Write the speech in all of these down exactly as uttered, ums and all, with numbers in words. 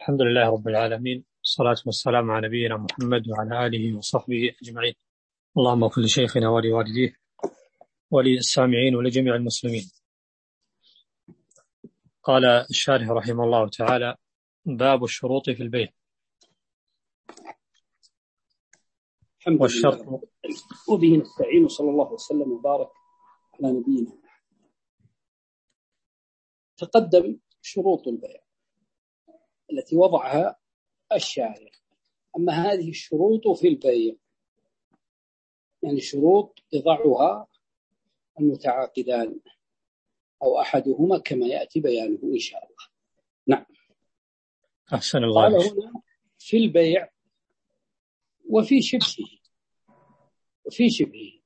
الحمد لله رب العالمين، والصلاة والسلام على نبينا محمد وعلى آله وصحبه أجمعين. اللهم اغفر لشيخنا ولوالديه وللسامعين ولجميع المسلمين. قال الشارح رحمه الله تعالى: باب الشروط في البيع. الحمد والشرط لله وبه نستعين، وصلى الله وسلم وبارك على نبينا. تقدم شروط البيع التي وضعها الشارع. أما هذه الشروط في البيع يعني شروط يضعها المتعاقدان أو أحدهما كما يأتي بيانه إن شاء الله. نعم. أحسن الله قال عليك. هنا في البيع وفي شبهه وفي شبهه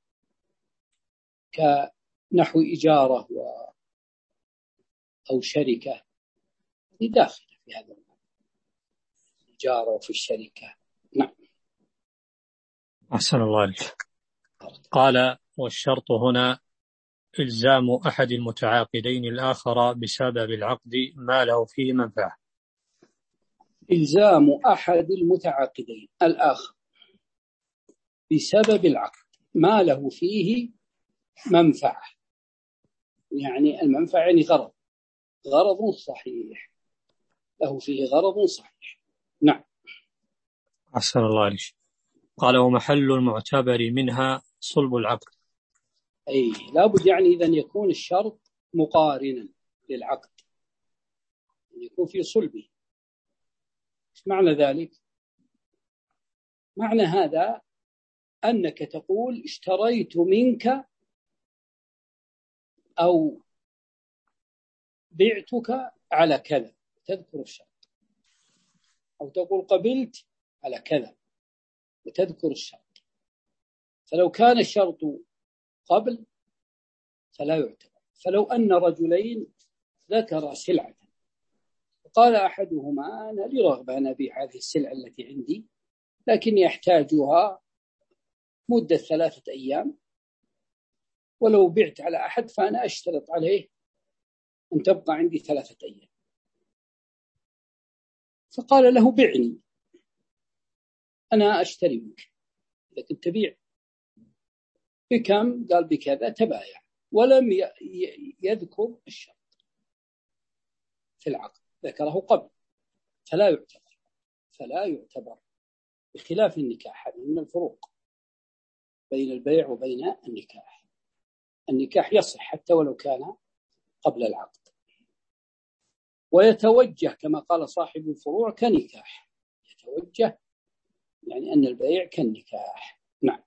كنحو إجارة و أو شركة داخل في هذا الإجارة وفي الشركة. نعم. أحسن الله عليك. قال: والشرط هنا إلزام أحد المتعاقدين الآخر بسبب العقد ما له فيه منفعة. إلزام أحد المتعاقدين الآخر بسبب العقد ما له فيه منفعة، يعني المنفعة يعني غرض غرض صحيح، له فيه غرض صحيح. نعم. أحسن الله عليك. قال: ومحل المعتبر منها صلب العقد. أي لابد يعني إذن يكون الشرط مقارنا للعقد، يكون في صلبه. إيش معنى ذلك؟ معنى هذا أنك تقول اشتريت منك أو بعتك على كذا، تذكر الشرط، أو تقول قبلت على كذا وتذكر الشرط. فلو كان الشرط قبل فلا يعتبر. فلو أن رجلين ذكر سلعة وقال أحدهما أنا لي رغبة أن أبيع هذه السلعة التي عندي لكني أحتاجها مدة ثلاثة أيام، ولو بعت على أحد فأنا أشترط عليه أن تبقى عندي ثلاثة أيام. فقال له بعني، أنا أشتري منك، إذا كنت تبيع بكم؟ قال بكذا، تبايع، ولم يذكر الشرط في العقد، ذكره قبل، فلا يعتبر فلا يعتبر بخلاف النكاح. هذه من الفروق بين البيع وبين النكاح. النكاح يصح حتى ولو كان قبل العقد، ويتوجه كما قال صاحب الفروع كنكاح، يتوجه يعني أن البيع كالنكاح. نعم.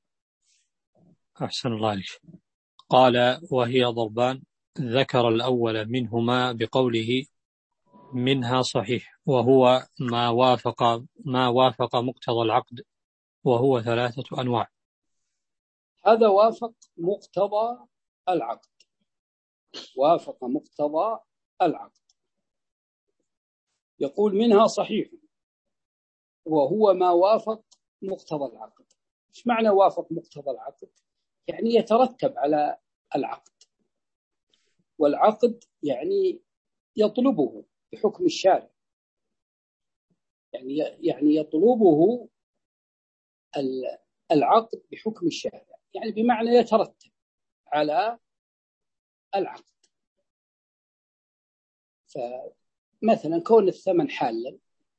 أحسن الله عليك. قال: وهي ضربان، ذكر الأول منهما بقوله منها صحيح، وهو ما وافق ما وافق مقتضى العقد، وهو ثلاثة أنواع. هذا وافق مقتضى العقد، وافق مقتضى العقد. يقول منها صحيح وهو ما وافق مقتضى العقد. ايش معنى وافق مقتضى العقد؟ يعني يترتب على العقد، والعقد يعني يطلبه بحكم الشارع، يعني يعني يطلبه العقد بحكم الشارع، يعني بمعنى يترتب على العقد. فمثلا كون الثمن حالا،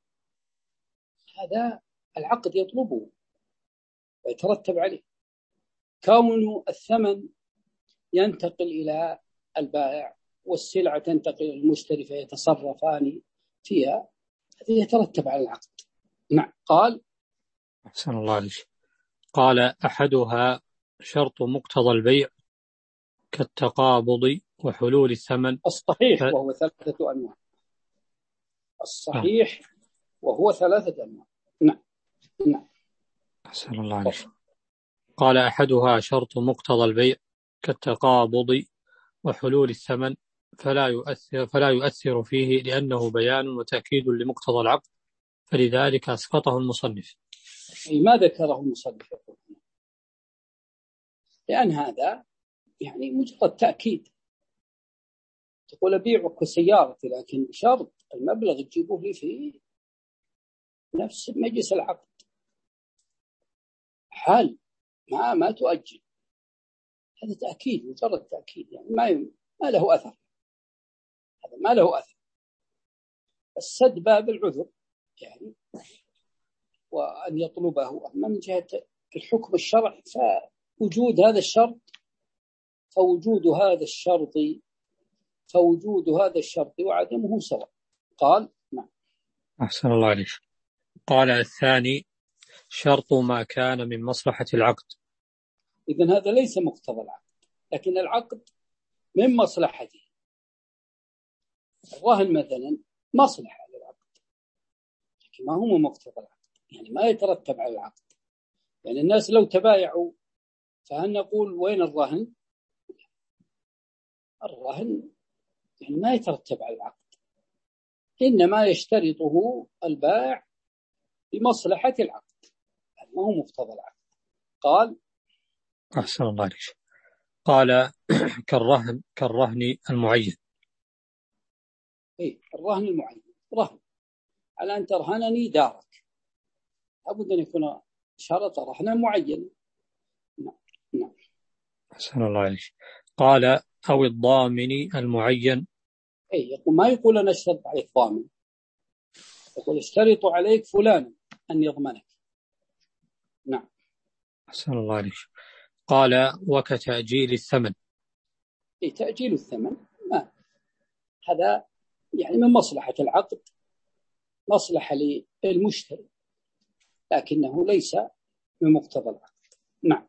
هذا العقد يطلبه ويترتب عليه. كون الثمن ينتقل إلى البائع والسلعة تنتقل إلى المشتري فيتصرفان فيها، هذا يترتب على العقد. نعم. قال: أحسن الله عليك. قال: أحدها شرط مقتضى البيع كالتقابض وحلول الثمن. الصحيح ف... وهو ثلاثة أنواع. الصحيح وهو ثلاثة أنواع. نعم. نعم. أحسن الله عليك. قال: أحدها شرط مقتضى البيع كالتقابض وحلول الثمن، فلا يؤثر فلا يؤثر فيه لأنه بيان وتأكيد لمقتضى العقد، فلذلك أسقطه المصنف. أي ما ذكره المصنف، لأن هذا يعني مجرد تأكيد تقول أبيعك سيارتي، لكن شرط المبلغ تجيبوه لي في نفس مجلس العقد، حال ما ما تؤجل. هذا تأكيد، مجرد تأكيد، يعني ما ما له أثر، هذا ما له أثر. السد باب العذر يعني، وأن يطلبه. أما من جهة الحكم الشرعي فوجود هذا الشرط فوجود هذا الشرط فوجود هذا الشرط وعدمه سواء. قال نعم. أحسن الله عليك. قال الثاني: شرط ما كان من مصلحة العقد. إذن هذا ليس مقتضى العقد، لكن العقد من مصلحته. الرهن مثلا مصلحة للعقد، لكن ما هو مقتضى العقد، يعني ما يترتب على العقد. يعني الناس لو تبايعوا فهل نقول وين الرهن؟ الرهن يعني ما يترتب على العقد، إنما يشترطه البائع بمصلحة العقد، يعني ما هو مقتضى العقد. قال أحسن الله عليك. قال كالرهن كالرهن المعين. إيه الرهن المعين، رهن على أن ترهنني دارك، لابد أن يكون شرط رهنا معين. نعم نعم. أحسن الله عليك. قال أو الضامن المعين. إيه يقول ما يقول أنا اشترط عليك ضامن، يقول اشترط عليك فلان أن يضمنك. نعم. أحسن الله عليك. قال وكتأجيل الثمن. إيه تأجيل الثمن ما هذا يعني من مصلحة العقد، مصلحة للمشتري، لكنه ليس من مقتضى العقد. نعم.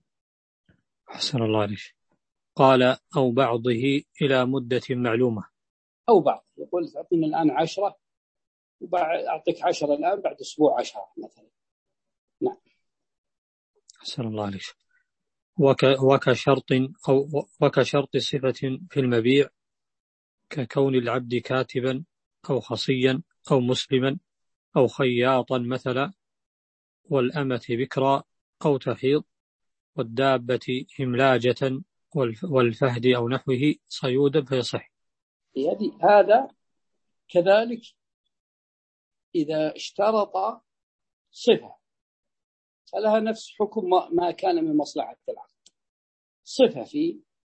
أحسن الله عليك. قال أو بعضه إلى مدة معلومة. أو بعض، يقول تعطيني الآن عشرة وأعطيك عشرة الآن بعد أسبوع عشرة مثلا. نعم. أحسن الله عليك. وك وكشرط أو وكشرط صفة في المبيع، ككون العبد كاتبا أو خصيا أو مسلما أو خياطا مثلا، والأمة بكرا أو تحيض، والدابة هملاجة، والفهد أو نحوه صيودا فيصح. هذا كذلك إذا اشترط صفة فلها نفس حكم ما كان من مصلحة العقد، صفة في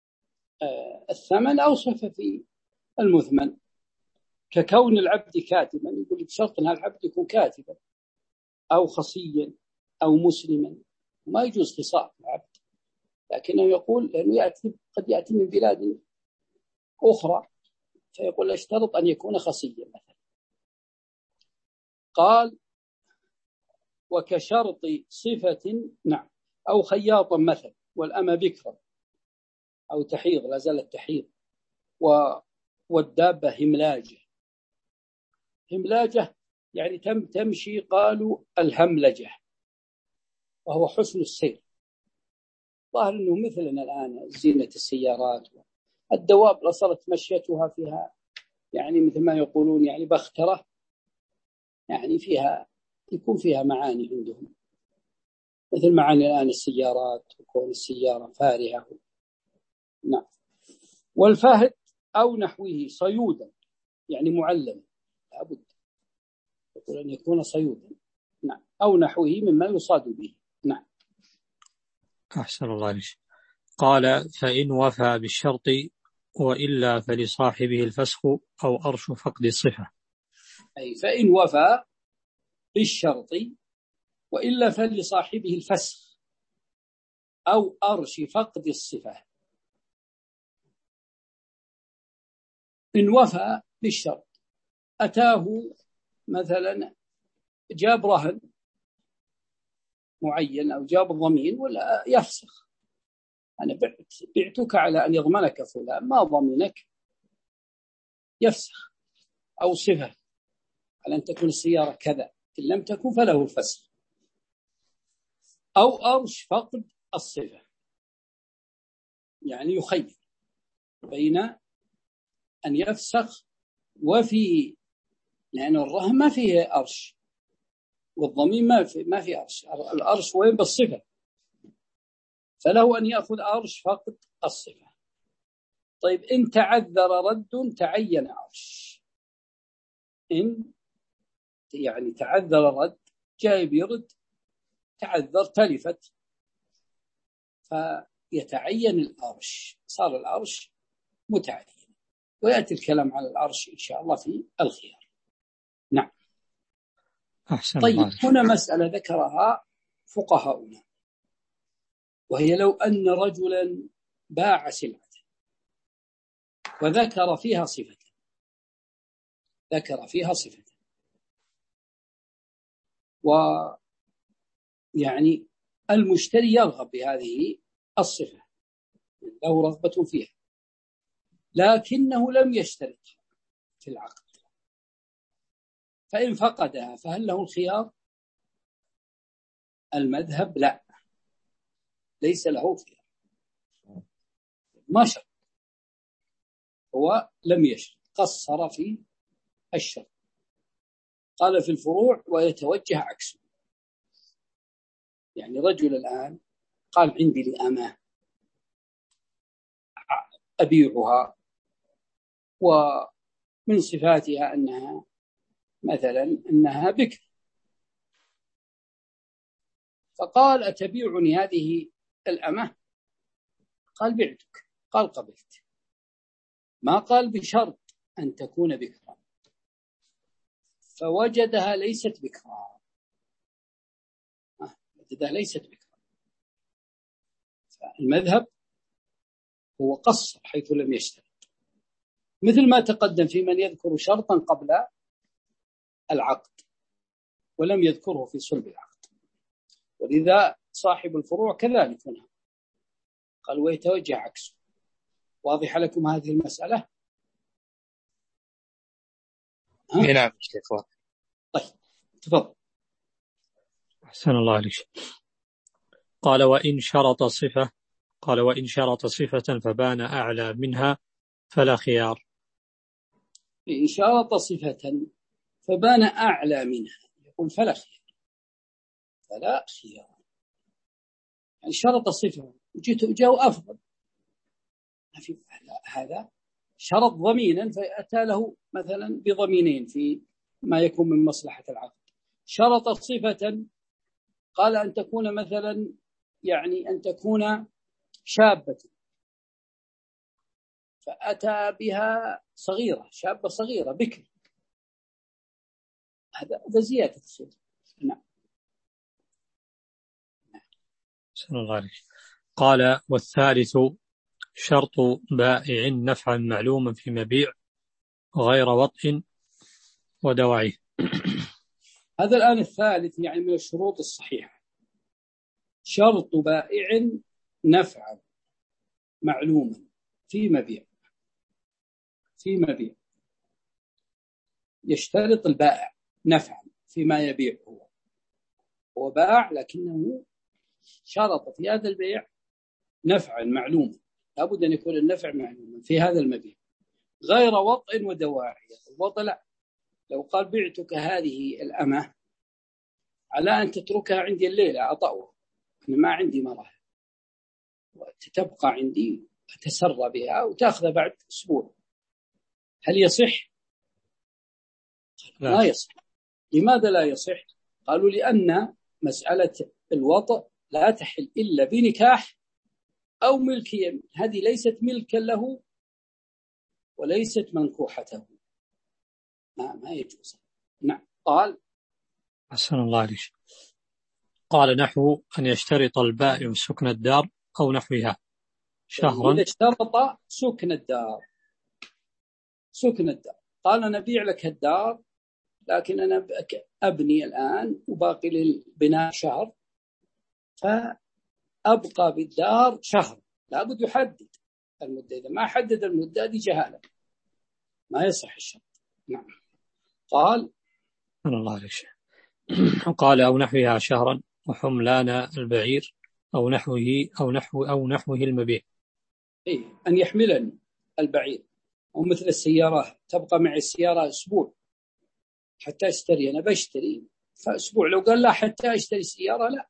الثمن أو صفة في المثمن. ككون العبد كاتبا، يقول بشرط أن العبد يكون كاتبا أو خصيا أو مسلما، ما يجوز خصاء العبد، لكنه يقول لأنه يأتي قد يأتي من بلاد أخرى فيقول اشترط أن يكون خصيا مثلا. قال وكشرط صفة نعم أو خياطا مثلا، والأمة بكرا أو تحيض لا زالت تحيض، والدابة هملاجة. هملاجة يعني تم تمشي، قالوا الهملجة وهو حسن السير. ظاهر أنه مثلنا الآن زينة السيارات، الدواب صارت مشيتها فيها يعني مثل ما يقولون يعني بخترة، يعني فيها يكون فيها معاني عندهم، مثل معاني الآن السيارات وكون السيارة فارهة. نعم. والفهد أو نحوه صيودا يعني معلم، لابد يقول أن يكون صيودا. نعم. أو نحوه مما يصاد به. نعم. أحسن الله عليك. قال فإن وفى بالشرط وإلا فلصاحبه الفسخ أو أرش فقد الصفة. أي فإن وفى بالشرط وإلا فلصاحبه الفسخ أو أرش فقد الصفة. إن وفى بالشرط، أتاه مثلا جاب رهن معين أو جاب ضمين ولا يفسخ، أنا بعت بعتك على أن يضمنك فلان، ما ضمنك يفسخ، أو صفة على أن تكون السيارة كذا، إن لم تكن فله الفسخ، أو أرش فقد الصفة يعني يخير بين أن يفسخ وفي، لأن الرهن ما فيه أرش والضمين ما في ما في أرش، الأرش وين بالصفة، فله أن يأخذ أرش فقد الصفة. طيب إن تعذر رد تعين عرش. إن يعني تعذر رد، جاي بيرد تعذر تلفت، فيتعين العرش، صار العرش متعين، ويأتي الكلام على العرش إن شاء الله في الخيار. نعم. أحسن طيب الله. هنا مسألة ذكرها فقهاؤنا، وهي لو أن رجلا باع سلعة وذكر فيها صفة، ذكر فيها صفة ويعني المشتري يرغب بهذه الصفة، له رغبة فيها، لكنه لم يشترطها في العقد، فإن فقدها فهل له الخيار؟ المذهب لا، ليس له خيار، ما شرط، هو لم يشرط، قصر في الشرط. قال في الفروع ويتوجه عكسه، يعني رجل الآن قال عندي لأمة أبيعها ومن صفاتها أنها مثلا أنها بكر، فقال أتبيعني هذه الأمة؟ قال بعتك، قال قبلت، ما قال بشرط أن تكون بكرا، فوجدها ليست بكرا، وجدها ليست بكرا، فالمذهب هو قصر حيث لم يشترط، مثل ما تقدم في من يذكر شرطا قبل العقد ولم يذكره في صلب العقد، ولذا صاحب الفروع كذلك هنا قال ويتوجه عكسه. واضح لكم هذه المسألة؟ نعم شيخ. طيب تفضل. أحسن الله عليك. قال وإن شرط صفة قال وإن شرط صفة فبان أعلى منها فلا خيار. إن شرط صفة فبان أعلى منها يقول فلا خيار، فلا خيار، يعني شرط صفة وجيت وجاء أفضل، هذا شرط ضمينا فأتى له مثلا بضمينين في ما يكون من مصلحة العقد. شرط صفة قال أن تكون مثلا يعني أن تكون شابة، فأتى بها صغيرة، شابة صغيرة بكر، هذا زيادة الصفة. نعم. أحسن الله عليك. قال والثالث شرط بائع نفعا معلوما في مبيع غير وطء ودواعيه. هذا الآن الثالث يعني من الشروط الصحيحة، شرط بائع نفعا معلوما في مبيع، في مبيع يشترط البائع نفعا فيما يبيع، هو هو باع لكنه شرط في هذا البيع نفعا معلوما، لابد أن يكون النفع معلوما في هذا المبيع غير وطء ودواعي. الوطء لا، لو قال بعتك هذه الأمة على أن تتركها عندي الليلة أطأها، أنا ما عندي مرة وتتبقى عندي أتسرى بها وتأخذ بعد أسبوع، هل يصح؟ لا يصح. لماذا لا يصح؟ قالوا لأن مسألة الوطء لا تحل إلا بنكاح أو ملك يمين، هذه ليست ملكا له وليست منكوحته، ما, ما يجوز. نعم. قال أحسن الله عليك. قال نحو أن يشترط البائع سكن الدار أو نحوها شهرا. إذا اشترط سكن الدار، سكن الدار قال أنا أبيع لك الدار لكن أنا أبني الآن وباقي للبناء شهر، فأبقى بالدار شهر، لابد يحدد المدة، إذا ما حدد المدة دي جهالة، ما يصح الشرط. نعم. قال الله عليك. قال أو نحوها شهرا وحملان البعير أو نحوه أو نحو أو نحوه المبيع. إيه أن يحملني البعير، ومثل السيارة تبقى معي السيارة أسبوع حتى أشتري، أنا بشتري فأسبوع، لو قال لا حتى أشتري سيارة لا،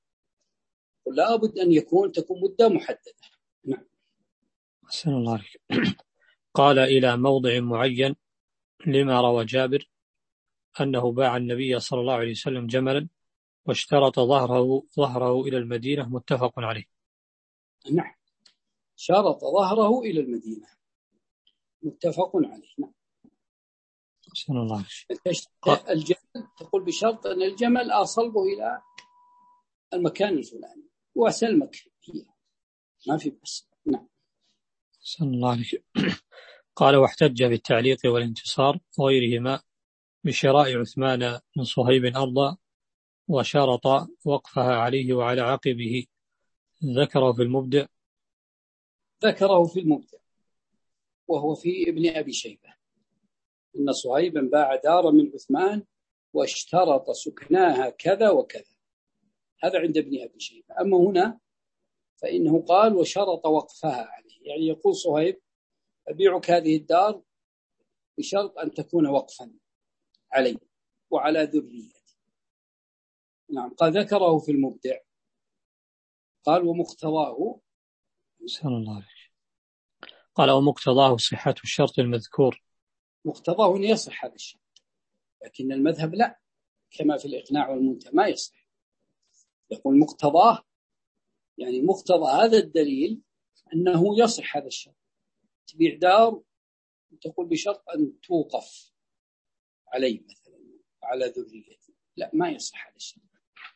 ولا بد أن يكون تكون مدة محددة. نعم. أحسن الله عليك. قال إلى موضع معين، لما روى جابر أنه باع النبي صلى الله عليه وسلم جملا واشترط ظهره ظهره إلى المدينة، متفق عليه. نعم، شرط ظهره إلى المدينة، متفق عليه. نعم. أحسن الله. الجمل تقول بشرط أن الجمل أصلبه إلى المكان الفلاني وسلمك هي، ما في بس. نعم. أحسن الله. قال واحتج بالتعليق والانتصار وغيرهما بشراء عثمان من صهيب أرضا وشرط وقفها عليه وعلى عقبه، ذكره في المبدع. ذكره في المبدع وهو في ابن أبي شيبة إن صهيبا باع دارا من عثمان واشترط سكناها كذا وكذا، هذا عند ابن أبي شيبة. أما هنا فإنه قال وشرط وقفها عليه، يعني يقول صهيب أبيعك هذه الدار بشرط أن تكون وقفا علي وعلى ذريتي. نعم. قال ذكره في المبدع. قال ومقتضاه. سلام الله عليه. قال ومقتضاه صحة الشرط المذكور. مقتضاه أن يصح هذا الشرط، لكن المذهب لا، كما في الإقناع والمنتهى ما يصح. يقول مقتضاه يعني مقتضى هذا الدليل أنه يصح هذا الشرط، تبيع دار تقول بشرط أن توقف علي مثلا على ذريتي، لا ما يصح هذا الشرط.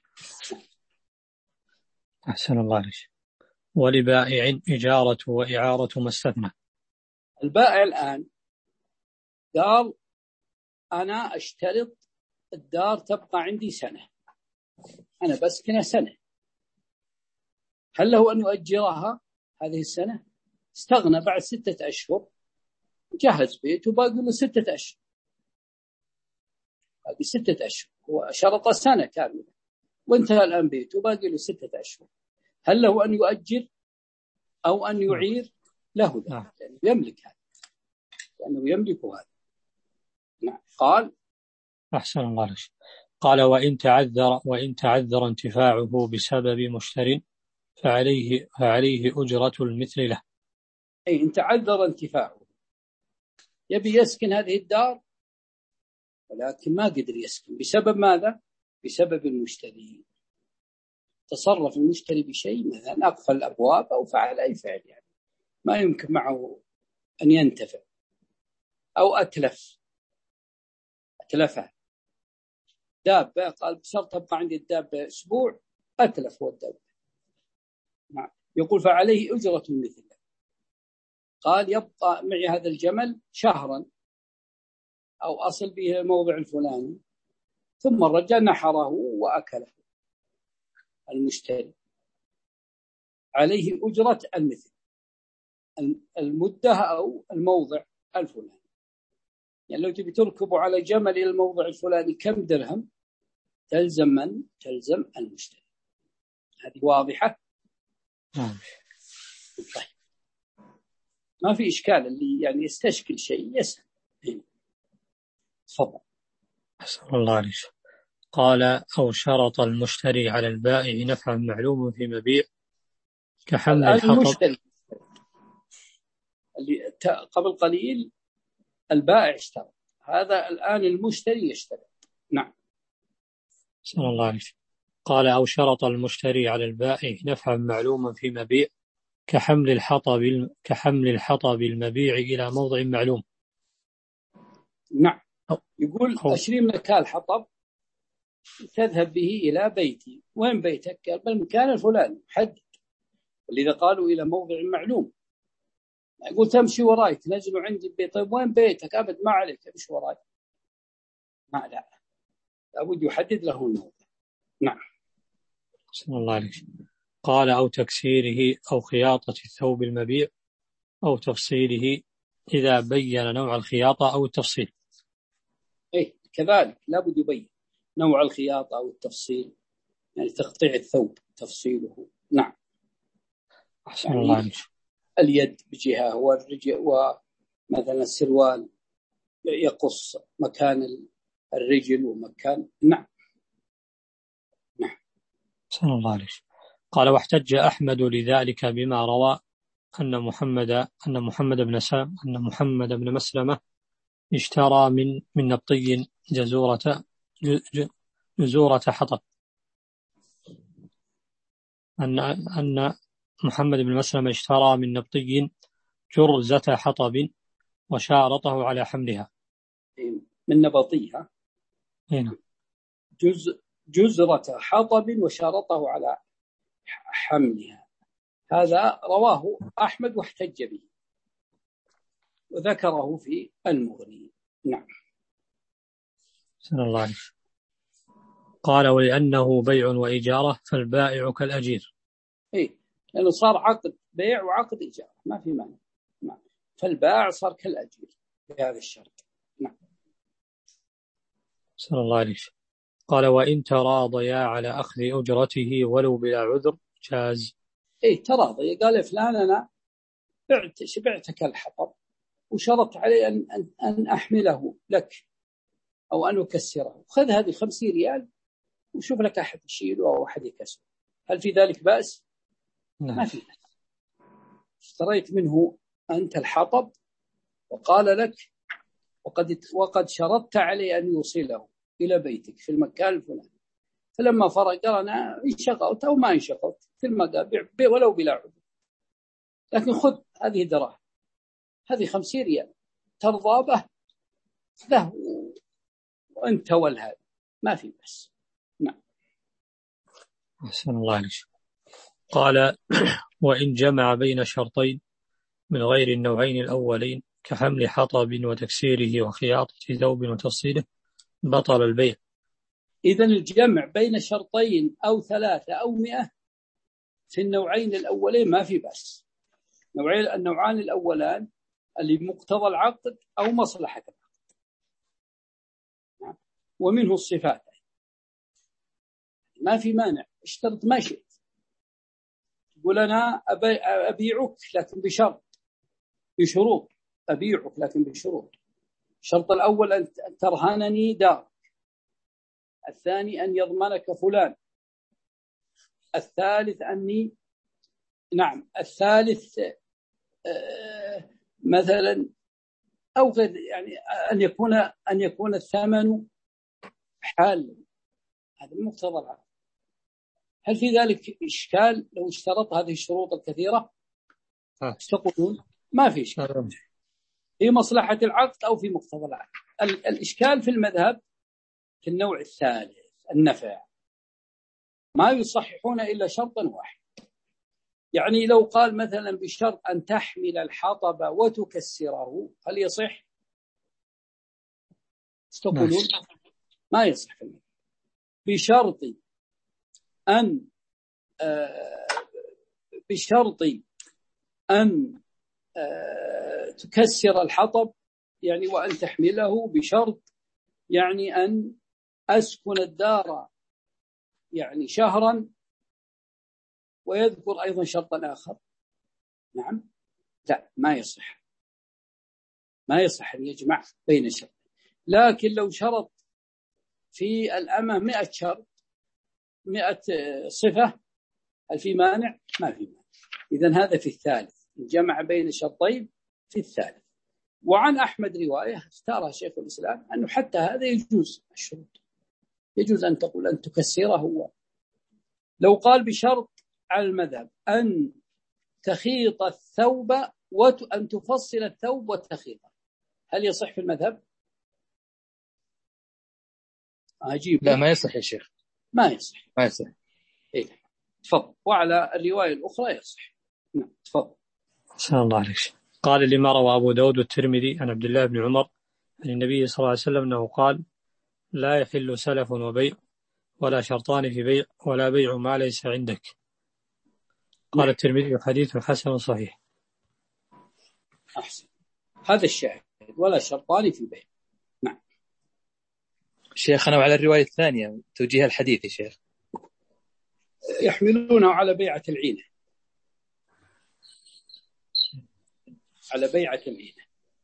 أحسن الله عليك. ولبائع إجارة وإعارة ما استثنى. البائع الآن قال أنا أشترط الدار تبقى عندي سنة، أنا بسكنها سنة، هل له أن يؤجرها هذه السنة؟ استغنى بعد ستة أشهر، جهز بيت وباقي له ستة أشهر، باقي ستة أشهر، هو شرط سنة كاملة وانتهى الآن بيت وباقي له ستة أشهر، هل له أن يؤجر أو أن يعير؟ له ذلك لأنه يملك هذا، لأنه يملك هذا. نعم. قال أحسن الله عليك. قال وإن تعذر وإن تعذر انتفاعه بسبب مشتر فعليه فعليه أجرة المثل له. أي إن تعذر انتفاعه، يبي يسكن هذه الدار ولكن ما قدر يسكن بسبب ماذا؟ بسبب المشتري. تصرف المشتري بشيء مثلا أقفل الأبواب أو فعل أي فعل يعني ما يمكن معه أن ينتفع، أو أتلف أتلفها دابة، قال بشرط تبقى عندي الدابة أسبوع، أتلف هو الدابة. يقول فعليه أجرة مثله. قال يبقى معي هذا الجمل شهرا أو أصل به الموضع الفلاني، ثم الرجال نحره وأكله المشتري، عليه أجرة المثل، المدة أو الموضع الفلاني. يعني لو تبي تركبوا على جمل إلى الموضع الفلاني كم درهم، تلزم من؟ تلزم المشتري. هذه واضحة؟ طيب ما في إشكال، اللي يعني يستشكل شيء يسأل. تفضل. أحسن الله عليك. قال أو شرط المشتري على البائع نفعا معلوم في مبيع كحمل الحطب. المشتري اللي قبل قليل البائع اشترط، هذا الآن المشتري يشترط. نعم. أحسن الله عليك. قال أو شرط المشتري على البائع نفعا معلوما في مبيع كحمل الحطب كحمل الحطب المبيع إلى موضع معلوم. نعم. يقول أشري منك الحطب تذهب به إلى بيتي. وين بيتك؟ قال بالمكان الفلاني حدد، ولذا قالوا إلى موضع معلوم. يقول تمشي وراي تنزلوا عندي البيت، طيب وين بيتك؟ أبد ما عليك امشي وراي، ما لا لابد يحدد له الموضع. نعم. بسم الله عليك. قال أو تكسيره أو خياطة الثوب المبيع أو تفصيله إذا بين نوع الخياطة أو التفصيل. إيه كذلك لابد يبين نوع الخياطة أو التفصيل، يعني تقطيع الثوب تفصيله. نعم. أحسن الله عليك. اليد بجهة والرجل، ومثلا السروال يقص مكان الرجل ومكان. نعم. نعم. أحسن الله عليك. قال واحتج أحمد لذلك بما روى أن محمد أن محمد بن سام أن محمد بن مسلمة اشترى من من نبطي جزورة جزورة حطب. أن أن محمد بن مسلمة اشترى من نبطي جرزة حطب وشارطه على حملها. من نبطيها هنا جز جزرة حطب وشارطه على حملها. هذا رواه أحمد واحتج به وذكره في المغني. نعم. سن الله عليه. قال ولأنه بيع وإجارة فالبائع كالأجير. إيه، لأنه صار عقد بيع وعقد إجارة ما في مانع. نعم. فالبائع صار كالأجير بهذا الشرط. نعم. سن الله عليه. قال وإن تراضيا على أخذ أجرته ولو بلا عذر جاز. إيه تراضي، قال فلان أنا بعت شبعتك الحطب وشرط علي أن, أن, أن أحمله لك أو أن أكسره، خذ هذه خمسين ريال وشوف لك أحد يشيله أو أحد يكسره، هل في ذلك بأس؟ نعم. ما في بأس. اشتريت منه أنت الحطب وقال لك وقد, وقد شرطت علي أن يوصله إلى بيتك في المكان الفلاني، فلما فرق قال أنا انشغلت أو ما انشغلت في المقابع ولو بلا عذر، لكن خذ هذه دراهم، هذه خمسين ريال ترضى به له وأنت والهذا ما في بس. نعم. أحسن الله عليك. قال وإن جمع بين شرطين من غير النوعين الأولين كحمل حطب وتكسيره وخياطة ثوب وتصيله بطل البيع. إذن الجمع بين شرطين أو ثلاثة أو مئة في النوعين الأولين ما في بس. نوعين النوعان الأولان اللي مقتضى العقد أو مصلحة العقد، ومنه الصفات ما في مانع، اشترط ما شئت، تقول أنا أبيعك لكن بشرط بشروط، أبيعك لكن بشروط. الشرط الأول أن ترهنني دارك، الثاني أن يضمنك فلان، الثالث أني نعم الثالث آه مثلا أو غير، يعني أن يكون أن يكون الثمن حال، هذا مقتضى العقد. هل في ذلك إشكال لو اشترط هذه الشروط الكثيرة؟ تقولون ما في إشكال في مصلحة العقد أو في مقتضى العقد. الإشكال في المذهب في النوع الثالث النفع، ما يصححون إلا شرطا واحد. يعني لو قال مثلا بشرط أن تحمل الحطب وتكسره هل يصح؟ تقولون ما يصح. بشرط أن آه بشرط أن آه تكسر الحطب يعني وأن تحمله، بشرط يعني أن أسكن الدار يعني شهرا، ويذكر أيضا شرطا آخر. نعم لا ما يصح، ما يصح أن يجمع بين شرط. لكن لو شرط في الأمة مئة شرط مئة صفة هل في مانع؟ ما في مانع. إذن هذا في الثالث، جمع بين شرطين في الثالث. وعن أحمد رواية اختارها شيخ الإسلام أنه حتى هذا يجوز الشروط، يجوز أن تقول أن تكسره هو. لو قال بشرط على المذهب أن تخيط الثوب وأن تفصل الثوب وتخيطه هل يصح في المذهب؟ أجيب لا ما يصح يا شيخ، ما يصح ما يصح. إيه تفضل. وعلى الرواية الأخرى يصح. نعم تفضل. أحسن الله عليك. قال لما روى أبو داود والترمذي عن عبد الله بن عمر عن النبي صلى الله عليه وسلم أنه قال لا يحل سلف وبيع ولا شرطان في بيع ولا بيع ما ليس عندك. قال الترمذي حديث حسن صحيح. أحسن، هذا الشاهد ولا شرطان في بيع. نعم شيخنا وعلى الرواية الثانية توجيه الحديث يا شيخ يحملونه على بيعة العينة، على بيعة العينة.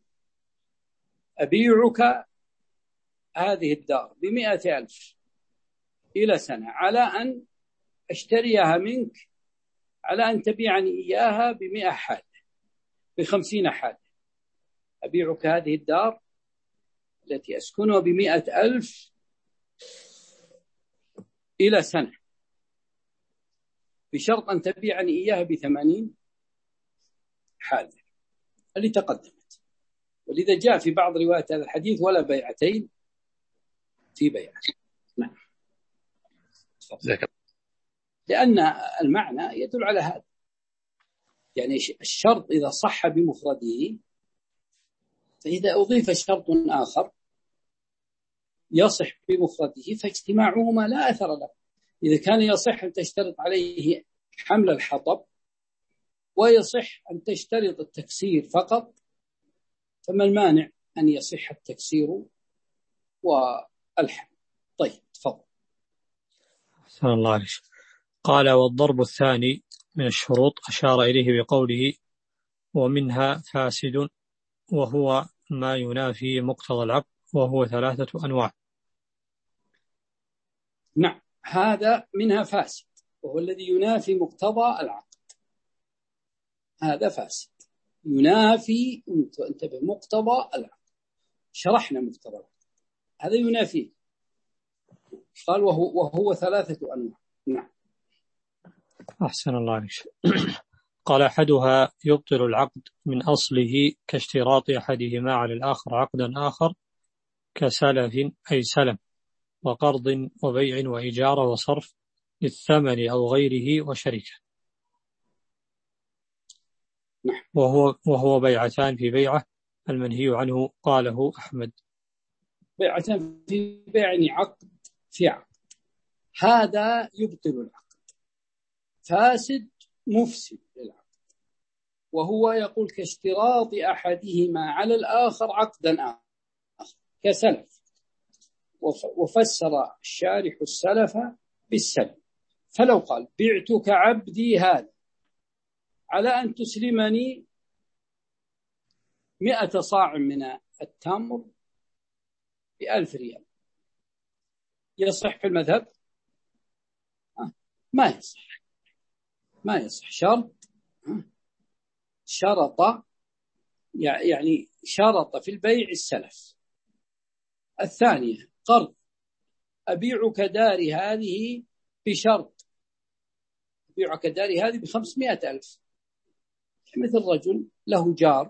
أبيعك هذه الدار بمئة ألف إلى سنة على أن أشتريها منك على أن تبيعني إياها بمئة حال. بخمسين حادة، أبيعك هذه الدار التي أسكنها بمئة ألف إلى سنة، بشرط أن تبيعني إياها بثمانين حادة اللي تقدمت. ولذا جاء في بعض روايات هذا الحديث ولا بيعتين في بيعة. نعم. لأن المعنى يدل على هذا، يعني الشرط إذا صح بمفرده، فإذا أضيف شرط آخر يصح بمفرده فاجتماعهما لا أثر له. إذا كان يصح أن تشترط عليه حمل الحطب ويصح أن تشترط التكسير فقط، فما المانع أن يصح التكسير والحمل. طيب تفضل. أحسن الله عليك. قال والضرب الثاني من الشروط أشار إليه بقوله ومنها فاسد، وهو ما ينافي مقتضى العقد، وهو ثلاثة أنواع. نعم، هذا منها فاسد وهو الذي ينافي مقتضى العقد، هذا فاسد ينافي، انتبه، مقتضى العقد. شرحنا مقتضى العقد، هذا ينافيه. قال وهو, وهو ثلاثة أنواع. نعم. أحسن الله عليك. قال أحدها يبطل العقد من أصله كاشتراط أحدهما على الآخر عقدا آخر كسلف أي سلم وقرض وبيع وإجارة وصرف للثمن أو غيره وشركة. نعم. وهو, وهو بيعتان في بيعة المنهي عنه قاله أحمد. بيعتان في بيع يعني عقد في عقد، هذا يبطل العقد. فاسد مفسد للعقد، وهو يقول كاشتراط أحدهما على الآخر عقدا آخر كسلف، وفسر الشارح السلف بالسلم. فلو قال بعتك عبدي هذا على أن تسلمني مئة صاع من التمر بألف ريال، يصح في المذهب؟ ما يصح، ما يصح. شرط شرط يعني شرط في البيع السلف. الثانية قرض، أبيعك داري هذه بشرط، أبيعك داري هذه بخمسمائة ألف. مثل رجل له جار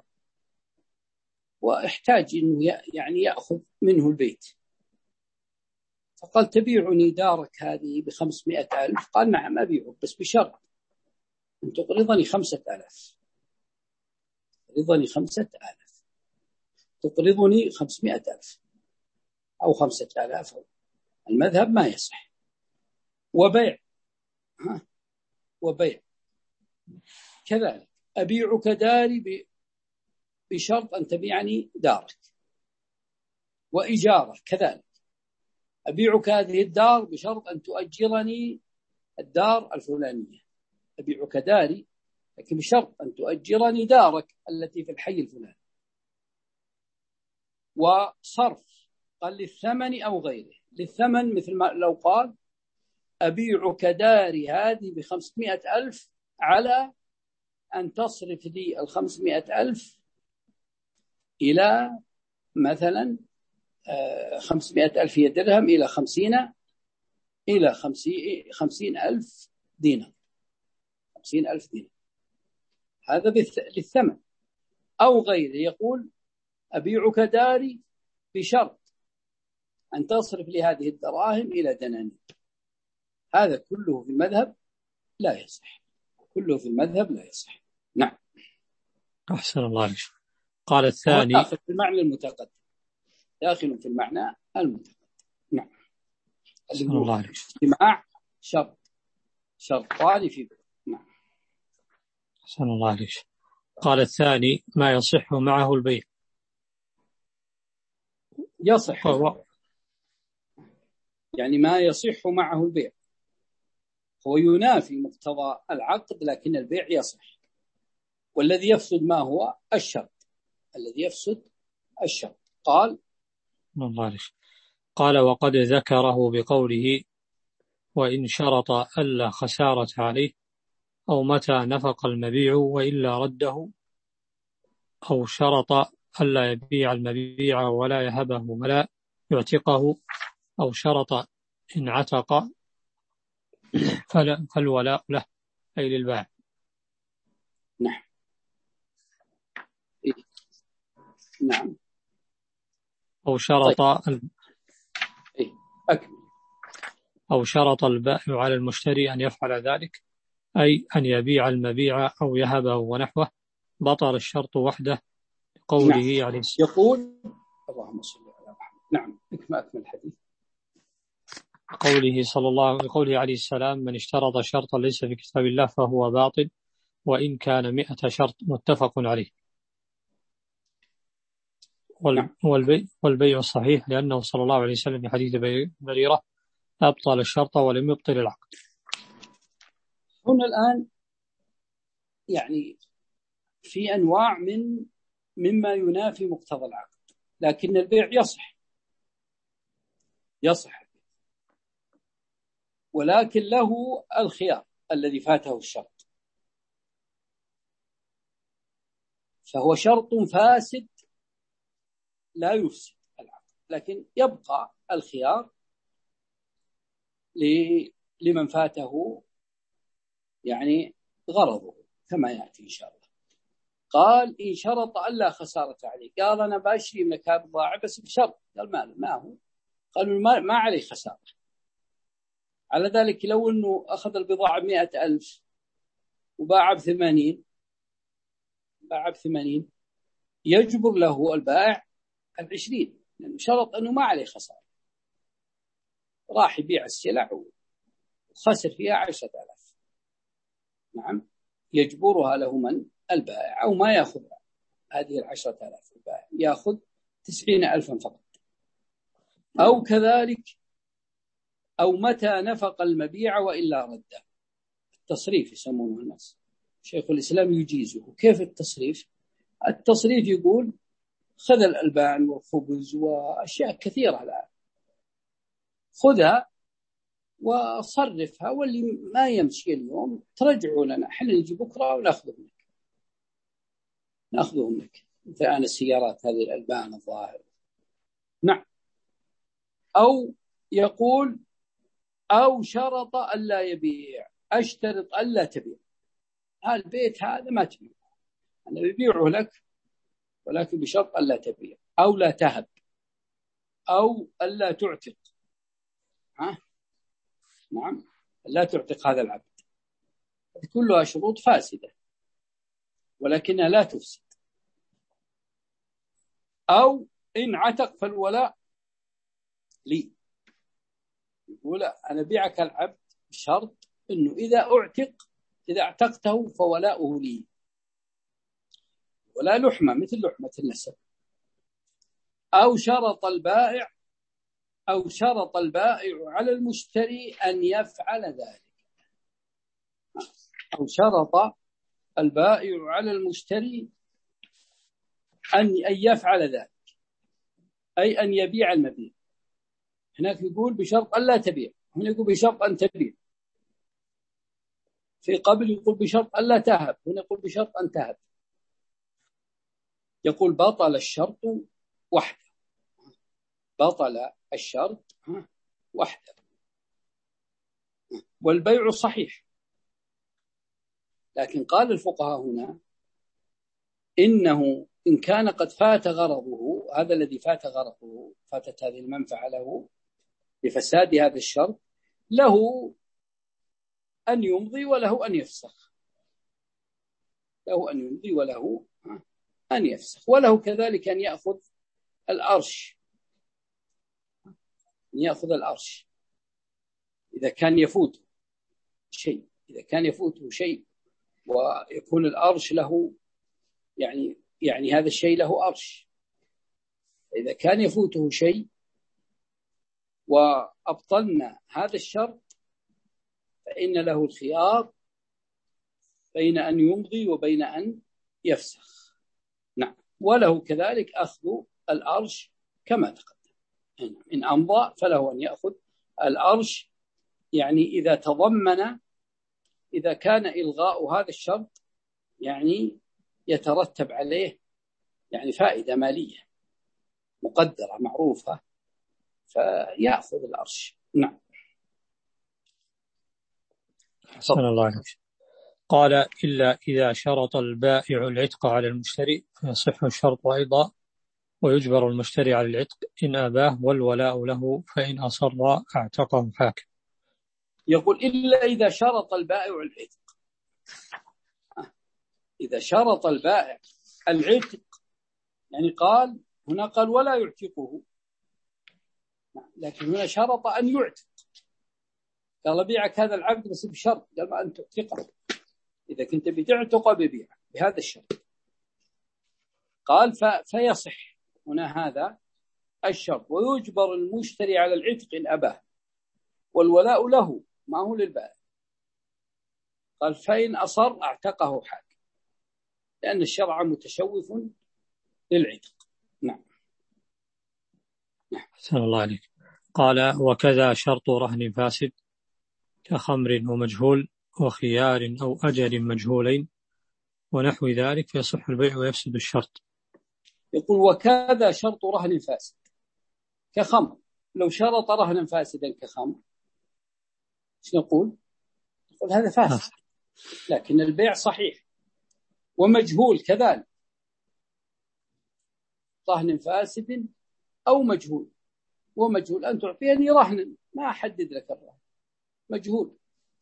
واحتاج إنه يعني يأخذ منه البيت، فقال تبيعني دارك هذه بخمسمائة ألف. قال نعم أبيعك، بس بشرط أن تقرضني خمسة ألاف. تقرضني خمسة ألاف، تقرضني خمسمائة ألف أو خمسة آلاف. المذهب ما يصح. وبيع، ها وبيع كذلك، أبيعك داري بشرط أن تبيعني دارك. وإجارة كذلك، أبيعك هذه الدار بشرط أن تؤجرني الدار الفلانية. أبيعك داري لكن بشرط أن تؤجرني دارك التي في الحي الفلاني. وصرف قال للثمن أو غيره. للثمن مثل ما لو قال أبيعك داري هذه بخمسمائة ألف على أن تصرف لي الخمسمائة ألف إلى مثلا خمسمائة ألف هي درهم إلى خمسين إلى خمسين خمسين ألف دينار، خمسين ألف دينار، هذا للثمن. أو غيره يقول أبيعك داري بشرط أن تصرف لي هذه الدراهم إلى دنانير. هذا كله في المذهب لا يصح، كله في المذهب لا يصح. نعم. أحسن الله عليك. قال الثاني داخل في المعنى المتقدم، داخل في المعنى المتقدم. نعم. أحسن الله عليك. اجتماع شرط، شرطان في بيع. نعم. أحسن الله عليك. قال الثاني ما يصح معه البيع. يصح يعني ما يصح معه البيع، هو ينافي مقتضى العقد لكن البيع يصح. والذي يفسد ما هو الشرط، الذي يفسد الشرط. قال الله عليك. قال وقد ذكره بقوله وإن شرط ألا خسارة عليه أو متى نفق المبيع وإلا رده أو شرط ألا يبيع المبيع ولا يهبه ولا يعتقه، أو شرط إن عتق فالولاء له أي للبائع. نعم. إيه؟ نعم. أو شرط طيب. إيه؟ أكمل. أو شرط البائع على المشتري أن يفعل ذلك، أي أن يبيع المبيع أو يهبه ونحوه، بطل الشرط وحده، قوله نعم. عليه يقول اللهم صل على محمد. نعم. اكمل أكمل الحديث. قوله صلى الله قوله عليه السلام: من اشترط شرطا ليس في كتاب الله فهو باطل وإن كان مئة شرط، متفق عليه. والبيع, والبيع الصحيح، لأنه صلى الله عليه وسلم في حديث بريرة: أبطل الشرط ولم يبطل العقد. هنا الآن يعني في أنواع من مما ينافي مقتضى العقد، لكن البيع يصح يصح ولكن له الخيار الذي فاته الشرط، فهو شرط فاسد لا يفسد العقد، لكن يبقى الخيار لمن فاته يعني غرضه كما يأتي إن شاء الله. قال: إن شرط ألا خسارة عليه. قال: أنا باشري منك هذا البضاعة بس بشرط. قال: ما ما هو؟ قالوا: ما, ما عليه خسارة. على ذلك لو أنه أخذ البضاعة بمئة ألف وباع بثمانين باع بثمانين يجبر له البائع العشرين، لأنه شرط أنه ما عليه خسارة، راح يبيع السلع وخسر فيها عشرة آلاف. نعم، يجبرها له من؟ البائع، أو ما يأخذها هذه العشرة آلاف، البائع يأخذ تسعين ألفا فقط. أو كذلك أو متى نفق المبيع وإلا رده. التصريف يسمونه الناس، شيخ الإسلام يجيزه. كيف التصريف؟ التصريف يقول: خذ الألبان والخبز وأشياء كثيرة الآن، خذها وصرفها، واللي ما يمشي اليوم ترجعوا لنا، احنا نجي بكرة ونأخذه منك نأخذه منك مثل آن السيارات هذه الألبان الظاهر. نعم. أو يقول: أو شرط ألا يبيع، أشترط ألا تبيع البيت هذا، ما تبيع، أنا ببيعه لك ولكن بشرط ألا تبيع، أو لا تهب، أو ألا تعتق. ها؟ نعم، لا تعتق هذا العبد. كلها شروط فاسدة ولكنها لا تفسد. أو إن عتق فالولاء لي. يقول: أنا بيعك العبد بشرط أنه إذا أعتق إذا اعتقته فولاؤه لي، ولا لحمة مثل لحمة النسب. أو شرط البائع أو شرط البائع على المشتري أن يفعل ذلك. أو شرط البائع على المشتري أن يفعل ذلك، أي أن يبيع المبيع. هناك يقول بشرط ألا تبيع، هنا يقول بشرط أن تبيع. في قبل يقول بشرط ألا تهب، هنا يقول بشرط أن تهب. يقول: بطل الشرط وحده. بطل الشرط وحده. والبيع صحيح، لكن قال الفقهاء هنا إنه إن كان قد فات غرضه، هذا الذي فات غرضه، فاتت هذه المنفعة له بفساد هذا الشرط، له أن يمضي وله أن يفسخ، له أن يمضي وله أن يفسخ، وله كذلك أن يأخذ الأرش، أن يأخذ الأرش إذا كان يفوت شيء، إذا كان يفوته شيء ويكون الأرش له يعني يعني هذا الشيء له أرش. إذا كان يفوته شيء وأبطلنا هذا الشرط فإن له الخيار بين أن يمضي وبين أن يفسخ. نعم. وله كذلك أخذ الأرش كما تقدم، إن أمضى فله أن يأخذ الأرش، يعني إذا تضمن إذا كان إلغاء هذا الشرط يعني يترتب عليه يعني فائدة مالية مقدرة معروفة فيأخذ الأرش. نعم. أحسن الله عليك. قال إلا إذا شرط البائع العتق على المشتري فيصح الشرط أيضا، ويجبر المشتري على العتق إن أباه، والولاء له فإن أصر اعتقه حاكم. يقول إلا إذا شرط البائع العتق. إذا شرط البائع العتق يعني قال هنا قال ولا يعتقه، لكن هنا شرط أن يعتق، قال بيعك هذا العبد بس بشرط، قال ما أن تعتقه، إذا كنت بتعتق ببيع بهذا الشرط. قال فيصح هنا هذا الشرط، ويجبر المشتري على العتق إن أباه، والولاء له ما هو للبائع. قال فإن أصر اعتقه حاكم، لأن الشرع متشوف للعتق. نعم. أحسن الله عليك. قال وكذا شرط رهن فاسد كخمر ومجهول وخيار أو أجل مجهولين ونحو ذلك فيصح البيع ويفسد الشرط. يقول وكذا شرط رهن فاسد كخمر، لو شرط رهنا فاسدا كخمر ايش نقول؟ نقول هذا فاسد لكن البيع صحيح. ومجهول كذلك، رهن فاسد أو مجهول، ومجهول أن تعطيني رهنا ما أحدد لك الرهن مجهول.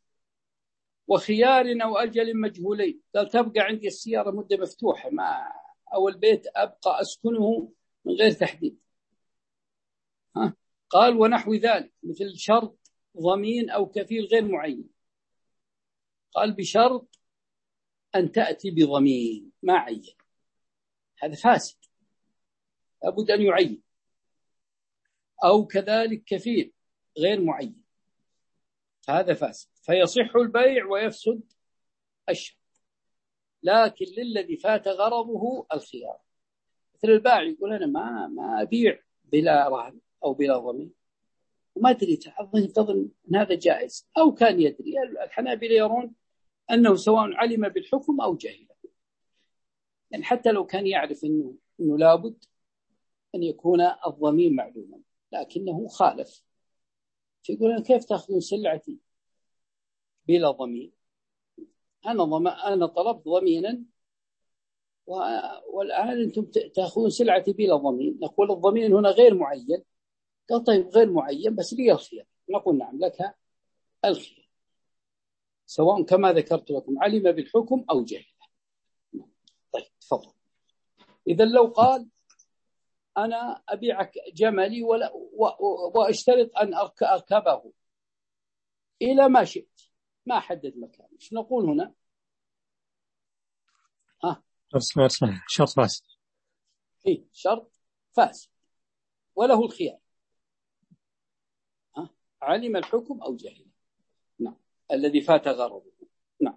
وخيار أو أجل مجهولين، قال تبقى عندي السيارة مدة مفتوحة ما أو البيت أبقى أسكنه من غير تحديد. ها؟ قال ونحو ذلك مثل شرط ضمين أو كفيل غير معين، قال بشرط أن تأتي بضمين ما عين، هذا فاسد لابد أن يعين. أو كذلك كفيل غير معين، هذا فاسد، فيصح البيع ويفسد الشرط. لكن للذي فات غرضه الخيار، مثل البائع يقول أنا ما ما أبيع بلا رهن أو بلا ضمين وما أدري تظن تظن أن هذا جائز أو كان يدري. الحنابلة يرون أنه سواء علم بالحكم أو جهل، يعني حتى لو كان يعرف أنه, إنه لابد أن يكون الضمين معلوما لكنه خالف، فيقول كيف تأخذون سلعتي بلا ضمين؟ أنا, ضم... أنا طلبت ضمينا و... والآن أنتم تأخذون سلعتي بلا ضمين. نقول الضمين هنا غير معين. قال طيب غير معين بس لي الخيار، نقول نعم لك الخيار سواء كما ذكرت لكم علم بالحكم أو جهل. طيب تفضل. إذا لو قال أنا أبيعك جملي ولا و... وأشترط أن أركبه إلى ما شئت ما حدد مكان، إيش نقول هنا؟ ها شرط فاسد. إيه شرط فاسد وله الخيار، ها علم الحكم أو جهل. نعم الذي فات غرضه. نعم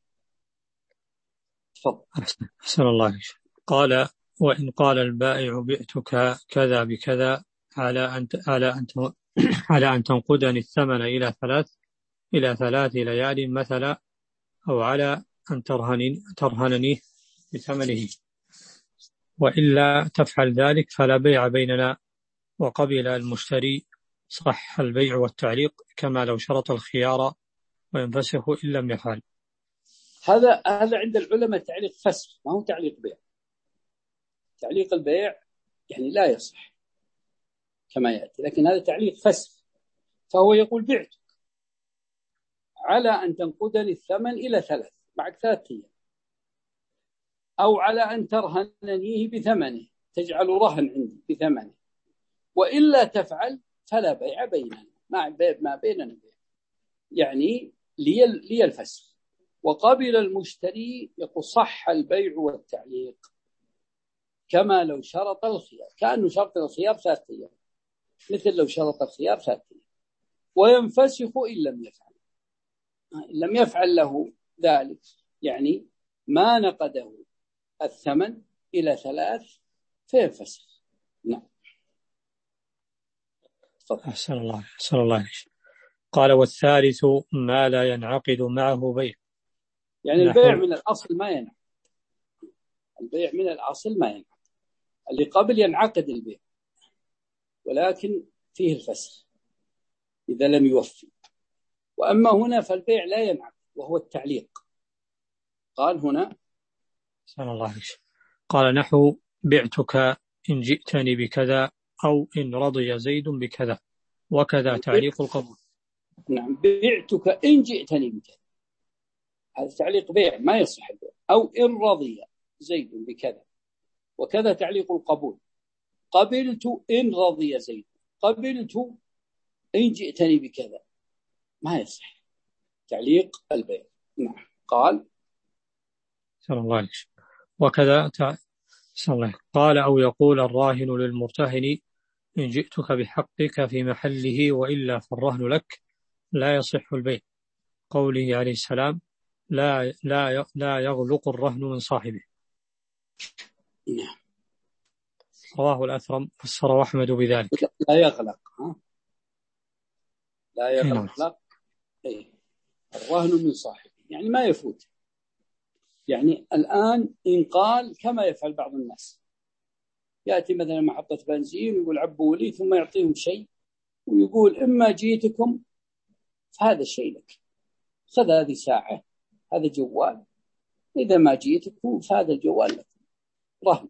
تفضل. أحسن الله عليك. قال وإن قال البائع بعتك كذا بكذا على أن على أن على أن تنقدني الثمن إلى ثلاث إلى ثلاث ليال مثلا، أو على أن ترهنني ترهنني بثمنه، وإلا تفعل ذلك فلا بيع بيننا، وقبل المشتري صح البيع والتعليق كما لو شرط الخيار وينفسخ إن لم يفعل. هذا هذا عند العلماء تعليق فسخ ما هو تعليق بيع. تعليق البيع يعني لا يصح كما يأتي، لكن هذا تعليق فسخ. فهو يقول بعتك على أن تنقدني الثمن إلى ثلاث معك ثلاث أيام، أو على أن ترهننيه بثمنه تجعل رهن عندي بثمنه، وإلا تفعل فلا بيع بيننا ما بيننا بيع، يعني لي لي الفسخ. وقبل المشتري يقول صح البيع والتعليق كما لو شرط الخيار، كأنه شرط الخيار ثلاث أيام مثل لو شرط الخيار ثلاث أيام، وينفسخ إن لم يفعل. إن لم يفعل له ذلك يعني ما نقده الثمن إلى ثلاث فينفسخ. نعم. أحسن الله أحسن الله عليك. قال والثالث ما لا ينعقد معه بيع، يعني البيع من الأصل ما ينعقد، البيع من الأصل ما ينعقد، اللي قبل ينعقد البيع ولكن فيه الفسخ إذا لم يوفي. وأما هنا فالبيع لا ينعقد وهو التعليق. قال هنا سلام الله عليك. قال نحو بعتك إن جئتني بكذا أو إن رضي زيد بكذا وكذا تعليق القبول. نعم بعتك إن جئتني بكذا، هذا تعليق بيع ما يصح البيع. أو إن رضي زيد بكذا وكذا تعليق القبول. قبلت إن رضي زيد، قبلت إن جئتني بكذا، ما يصح تعليق البيع. نعم. قال سلام الله عليك. وكذا تع... الله. قال أو يقول الراهن للمرتهن إن جئتك بحقك في محله وإلا فالرهن لك لا يصح البيع، قوله عليه السلام لا لا لا يغلق الرهن من صاحبه. نعم. رواه الأثرم فسره أحمد بذلك. لا يغلق، ها؟ لا يغلق أي الرهن من صاحبه، يعني ما يفوت. يعني الآن إن قال كما يفعل بعض الناس، يأتي مثلا محطة بنزين ويقول عبوا لي ثم يعطيهم شيء ويقول إما جيتكم فهذا الشيء لك، خذ هذه ساعة هذا جوال، إذا ما جيتكم فهذا الجوال لك، رهن.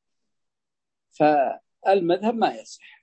فالمذهب ما يصح.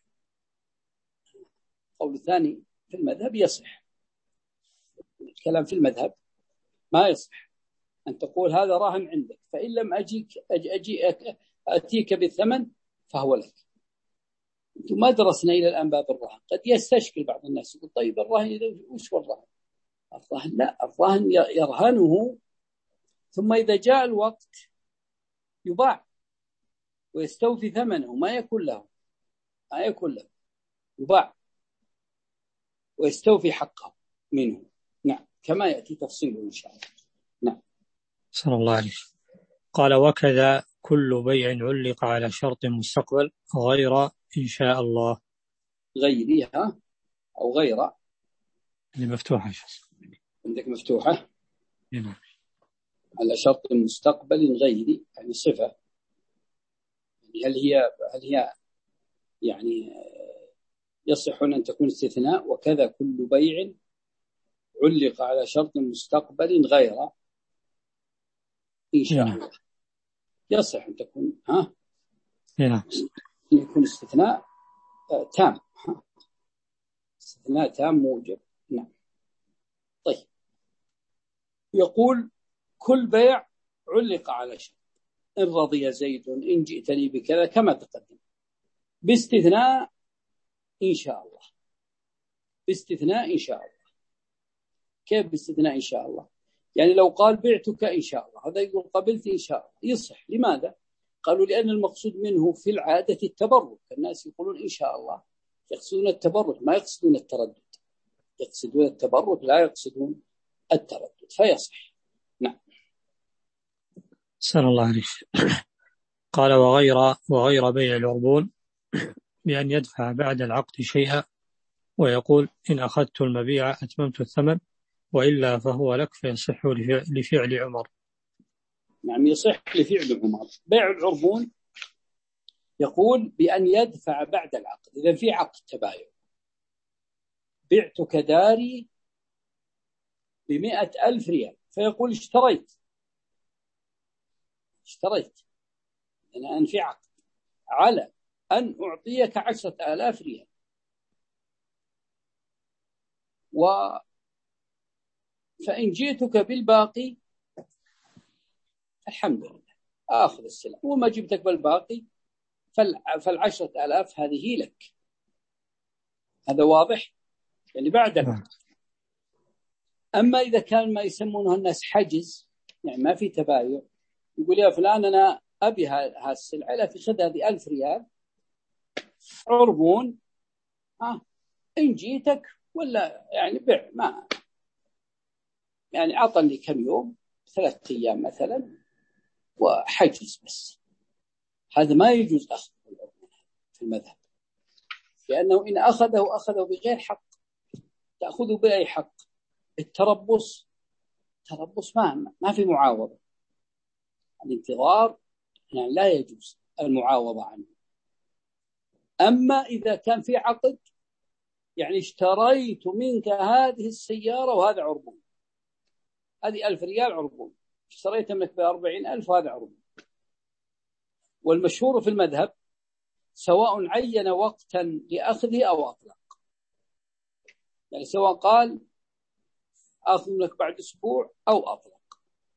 قول الثاني في المذهب يصح. الكلام في المذهب ما يصح أن تقول هذا راهن عندك فإن لم أجيك أجي أجي أتيك بالثمن فهو لك. أنتم ما درسنا إلى الآن باب الرهن. قد يستشكل بعض الناس يقول طيب الرهن وش هو الرهن؟ الرهن لا، الرهن يرهنه ثم إذا جاء الوقت يباع ويستوفي ثمنه، ما يكون له ما يكون له يباع ويستوفي حقه منه. نعم كما يأتي تفصيله إن شاء الله. نعم. صلى الله عليه. قال وكذا كل بيع علق على شرط مستقبل غير إن شاء الله. غيرها أو غير اللي مفتوحة عندك مفتوحة نعم. على شرط مستقبل غير يعني صفة، هل هي هل هي يعني يصح أن تكون استثناء. وكذا كل بيع علق على شرط مستقبل غير إن شاء الله، يصح أن تكون ها نعم يكون استثناء تام، استثناء تام موجب. نعم. طيب يقول كل بيع علق على شرط، إن رضي زيد إن جئتني بكذا كما تقدم، باستثناء إن شاء الله. باستثناء إن شاء الله. كيف باستثناء إن شاء الله؟ يعني لو قال بعتك إن شاء الله هذا يقول قبلت إن شاء الله، يصح. لماذا؟ قالوا لأن المقصود منه في العادة التبرك. الناس يقولون إن شاء الله يقصدون التبرك ما يقصدون التردد، يقصدون التبرك لا يقصدون التردد، فيصح. نعم. سأل الله عليك. قال وغير وغير بيع العربون بأن يدفع بعد العقد شيئا ويقول إن أخذت المبيع أتممت الثمن وإلا فهو لك، فيصح لفعل عمر. نعم يصح لفعل عمر. بيع العربون يقول بأن يدفع بعد العقد. إذا في عقد تبايع، بعتك داري بمئة ألف ريال، فيقول اشتريت اشتريت أنا أن في عقد على أن أعطيك عشرة آلاف ريال، و فإن جئتك بالباقي الحمد لله آخذ السلعة، وما جبتك بالباقي فالعشرة آلاف هذه لك. هذا واضح يعني بعد العقد. أما إذا كان ما يسمونه الناس حجز، يعني ما في تبايع، يقول يا فلان أنا أبي هذه السلعة لا تأخذ هذه ألف ريال عربون، آه إن جيتك ولا يعني بيع، ما يعني عطني كم يوم ثلاثة أيام مثلا وحجز بس. هذا ما يجوز أخذه في المذهب، لأنه إن أخذه أخذه بغير حق. تأخذه بأي حق؟ التربص تربص ما ما في معاوضة. الانتظار يعني لا يجوز المعاوضة عنه. أما إذا كان في عقد، يعني اشتريت منك هذه السيارة وهذا عربون، هذه ألف ريال عربون، اشتريت منك بأربعين ألف وهذا عربون. والمشهور في المذهب سواء عين وقتا لأخذه أو أطلق، يعني سواء قال أخذ منك بعد أسبوع أو أطلق،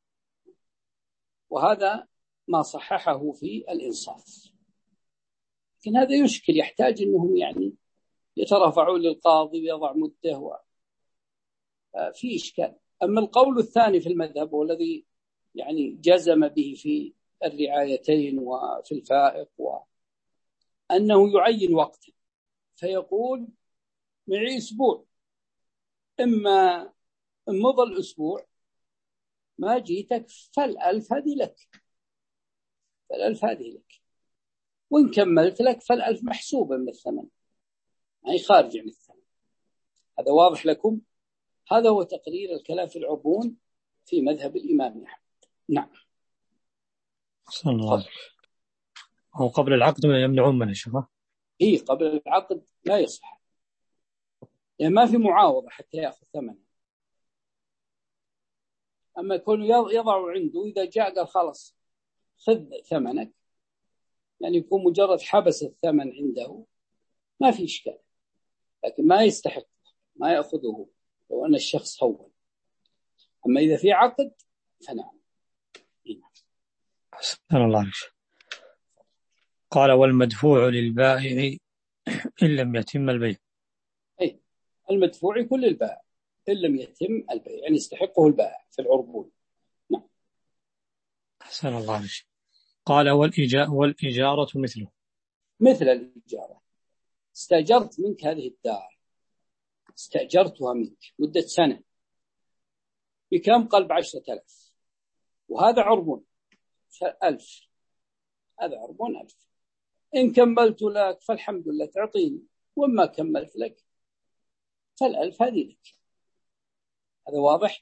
وهذا ما صححه في الإنصاف. لكن هذا يشكل، يحتاج أنهم يعني يترافعون للقاضي ويضع مدة، في إشكال. أما القول الثاني في المذهب والذي يعني جزم به في الرعايتين وفي الفائق، وأنه يعين وقتا فيقول معي أسبوع، إما مضى الأسبوع ما جيتك فالألف هذه لك، فالألف هذه لك، وإن كملت لك فالألف محسوبة من الثمن، يعني خارج عن الثمن. هذا واضح لكم؟ هذا هو تقرير الكلام في العربون في مذهب الإمام أحمد. نعم. صلى الله عليه وسلم. هو قبل العقد ما يمنعون منه شبه؟ إيه، قبل العقد لا يصح، يعني ما في معاوضة حتى يأخذ ثمنه. أما يكون يضع عنده، إذا جاء قال خلاص خذ ثمنك، يعني يكون مجرد حبس الثمن عنده ما في إشكال، لكن ما يستحق، ما يأخذه لو أن الشخص هون. أما إذا في عقد فنعم. سبحان الله. قال والمدفوع للبائع إن لم يتم البيع. أي المدفوع كل البائع إن لم يتم البيع، يعني يستحقه البائع في العربون. نعم. أحسن الله عليك. قال والإجارة, والإجارة مثله، مثل الإجارة. استأجرت منك هذه الدار، استأجرتها منك مدة سنة بكم؟ قال بعشرة ألف، وهذا عربون ألف، هذا عربون ألف. إن كملت لك فالحمد لله تعطيني، وما كملت لك فالألف هذه لك. هذا واضح؟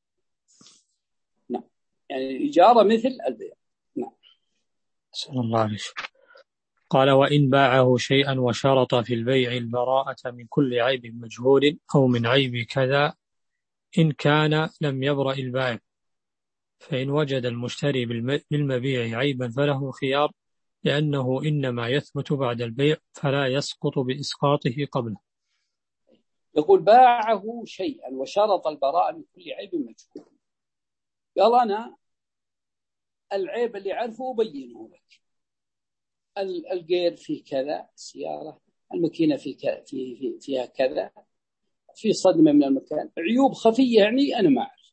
نعم، يعني الإجارة مثل البيع. نعم. صلى الله عليه وسلم. قال وإن باعه شيئا وشرط في البيع البراءة من كل عيب مجهول أو من عيب كذا، إن كان لم يبرأ البائع، فإن وجد المشتري بالمبيع عيبا فله خيار، لأنه إنما يثبت بعد البيع فلا يسقط بإسقاطه قبله. يقول باعه شيئا وشرط البراءة من كل عيب مجهول، قال أنا العيب اللي عرفه أبينه لك، الجير فيه كذا، السيارة الماكينة في في في فيها كذا، في صدمة من المكان، عيوب خفية يعني أنا ما أعرف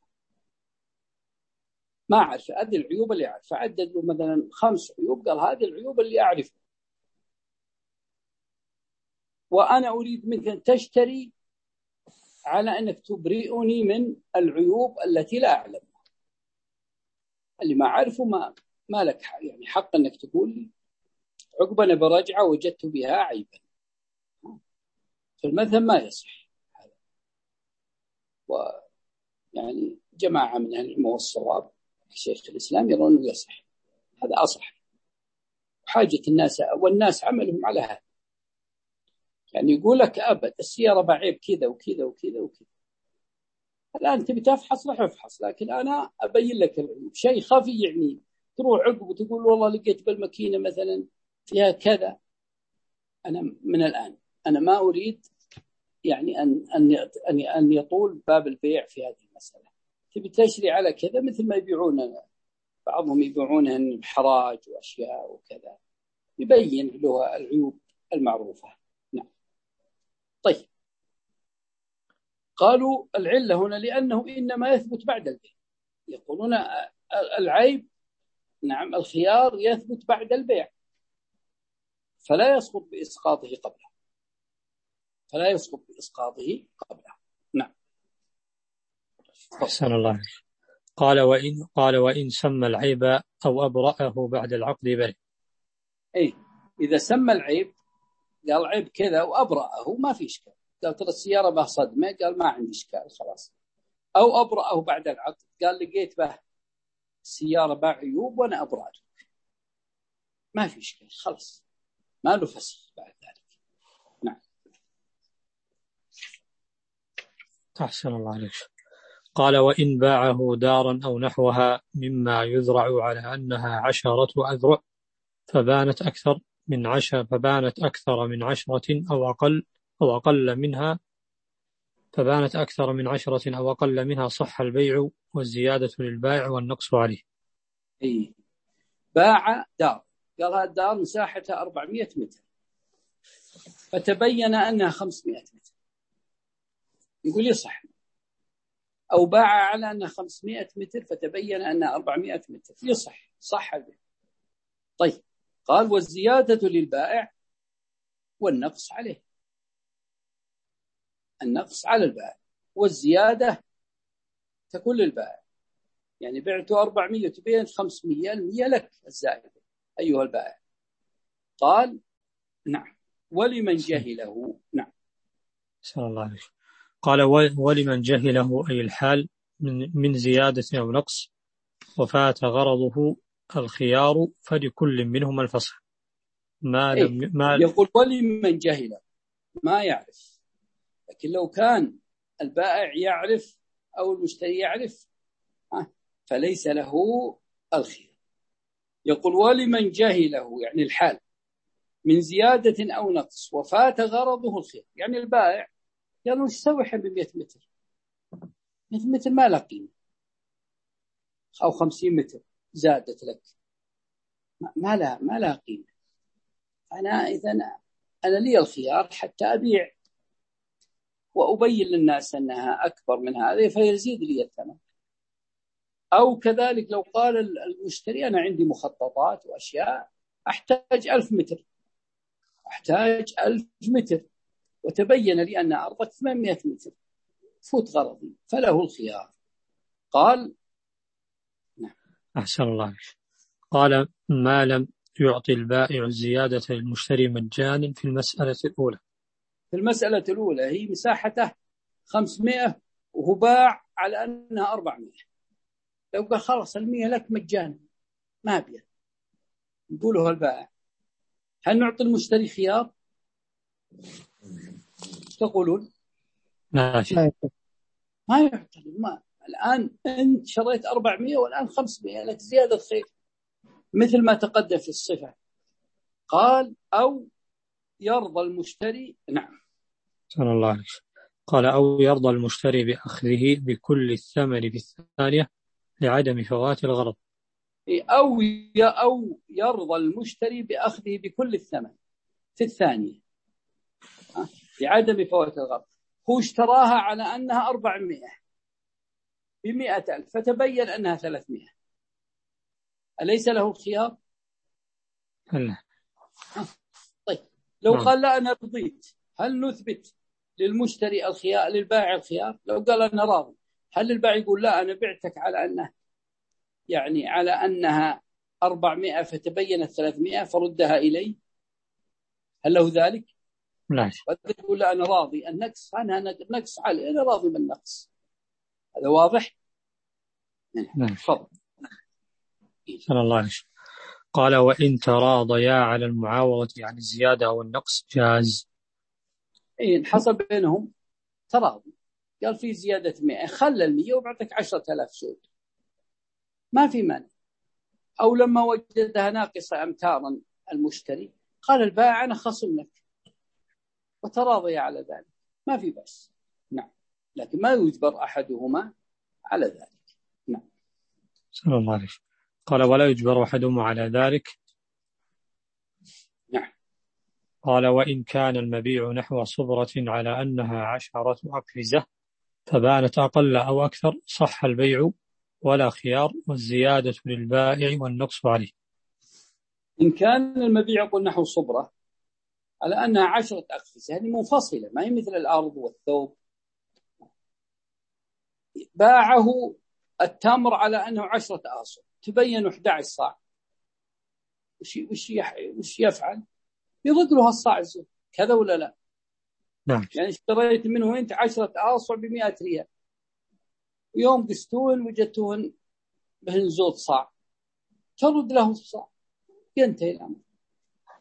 ما أعرف هذه العيوب اللي أعرف، فعدد له مثلا خمس عيوب، قال هذه العيوب اللي أعرفها، وأنا أريد منك أن تشتري على أنك تبرئني من العيوب التي لا أعلمها، اللي ما أعرفه ما ما لك يعني حق أنك تقول لي عقب أنا برجعة وجدت بها عيبا. في المذهب ما يصح هذا، ويعني جماعة من أهل العلم والصواب شيخ الإسلام يرون أنه يصح، هذا أصح، حاجة الناس والناس عملهم على هذا، يعني يقول لك أبد السيارة بعيب كذا وكذا وكذا وكذا، الآن تبي تفحص راح افحص، لكن أنا أبين لك العيوب، شيء خفي يعني تروح عقب وتقول والله لقيت بالماكينة مثلا فيها كذا، أنا من الآن أنا ما أريد يعني أن أن أن أن يطول باب البيع في هذه المسألة، تبي تشري على كذا مثل ما يبيعون، بعضهم يبيعونها بحراج وأشياء وكذا، يبين له العيوب المعروفة. نعم. طيب، قالوا العلة هنا لأنه إنما يثبت بعد البيع، يقولون العيب نعم الخيار يثبت بعد البيع فلا يسقط بإسقاطه قبله، فلا يسقط بإسقاطه قبله. نعم. أحسن الله. قال وإن قال وإن سمى العيب أو أبرأه بعد العقد برئ. أي إذا سمى العيب قال عيب كذا وأبرأه ما في إشكال، قال ترى السيارة بها صدمة، قال ما عندي إشكال خلاص، أو أبرأه بعد العقد قال لقيت به السيارة بها عيوب وأنا أبرأ ما في إشكال، خلص ما له فسخ بعد ذلك. نعم. أحسن الله عليك. قال وإن باعه دارا أو نحوها مما يذرع على أنها عشرة أذرع فبانت أكثر من عشر فبانت أكثر من عشرة أو أقل أو أقل منها فبانت أكثر من عشرة أو أقل منها صح البيع والزيادة للبائع والنقص عليه. إيه. باع دار، قال هذه الدار مساحتها أربعمائة متر فتبين أنها خمسمائة متر، يقول يصح. أو باع على أنها خمسمائة متر فتبين أنها أربعمائة متر، يصح، صح البيع. طيب، قال والزيادة للبائع والنقص عليه. النقص على البائع والزيادة تكون للبائع، يعني بعته أربعمائة تبين خمسمائة، المية لك الزائدة أيها البائع. قال نعم ولمن جهله. نعم. سأل الله عليك. قال ولمن جهله أي الحال من, من زيادة أو نقص وفات غرضه الخيار فلكل منهما الفصح ما لم إيه؟ ما يقول ولمن جهله ما يعرف، لكن لو كان البائع يعرف أو المشتري يعرف فليس له الخيار. يقول ولمن جهله يعني الحال من زيادة أو نقص وفات غرضه الخيار، يعني البائع قالوا ايش تسوي الحين ب مئة متر؟ مئة متر ما له قيمة، أو خمسين متر زادت لك ما لا ما لا قيمة. أنا إذا أنا لي الخيار حتى أبيع وأبين للناس أنها أكبر من هذه فيزيد لي الثمن. أو كذلك لو قال المشتري أنا عندي مخططات وأشياء أحتاج ألف متر أحتاج ألف متر وتبين لي أن أرضك ثمانمائة متر فوت غرضي فله الخيار. قال نعم. أحسن الله. قال ما لم يعطي البائع الزيادة للمشتري مجانا في المسألة الأولى. في المسألة الأولى هي مساحته خمسمائة وهو باع على أنها أربعمائة، لو قال خلص المية لك مجانا ما بيه، نقوله البائع هل نعطي المشتري خيار؟ تقولون لا ما يعطي. ما الآن أنت شريت أربعمائة والآن خمسمائة لك زيادة خير مثل ما تقدم في الصفة. قال أو يرضى المشتري. نعم. سأل الله عليك. قال أو يرضى المشتري بأخذه بكل الثمن في الثانية لعدم فوات الغرض. أو أو يرضى المشتري بأخذه بكل الثمن في الثانية لعدم فوات الغرض. هو اشتراها على أنها أربعمائة بمئة ألف فتبين أنها ثلاثمائة، أليس له الخيار؟ لا. طيب لو نعم. قال لا أنا رضيت، هل نثبت للمشتري الخيار للبائع الخيار؟ لو قال أنا راضي، هل البائع يقول لا أنا بعتك على أنها يعني على أنها أربعمائة فتبينت ثلاثمائة فردها إلي؟ هل له ذلك؟ لا. يقول لا أنا راضي النقص أنا نقص علي أنا راضي بالنقص. هذا واضح؟ نعم. تفضل. سأل الله عليك. قال وإن تراضيا على المعاوضة عن الزيادة أو النقص جاز. إيه حصل بينهم تراضي، قال في زيادة مئة خلى المئة وبعتك عشرة آلاف سود ما في مانع. أو لما وجدها ناقصة أمتارا المشتري قال البائع أنا خصم لك وتراضي على ذلك ما في بس. نعم. لكن ما يجبر أحدهما على ذلك. نعم. سأل الله عليك. قال ولا يجبر أحدهما على ذلك. نعم. قال وإن كان المبيع نحو صبرة على أنها عشرة أقفزة فبانت أقل أو أكثر صح البيع ولا خيار والزيادة للبائع والنقص عليه. إن كان المبيع يقول نحو صبرة على أنها عشرة أقفزة هذه منفصلة ما هي مثل الأرض والثوب. باعه التمر على أنه عشرة آصع تبين أحد عشر صاع، وش وش وش يفعل؟ يرد له الصاع الزود كذا ولا لا؟ نعم. يعني اشتريت منه أنت عشرة آصع بمئة ريال ويوم قستون وجدتون بهن زود صاع ترد له الصاع ينتهي الأمر.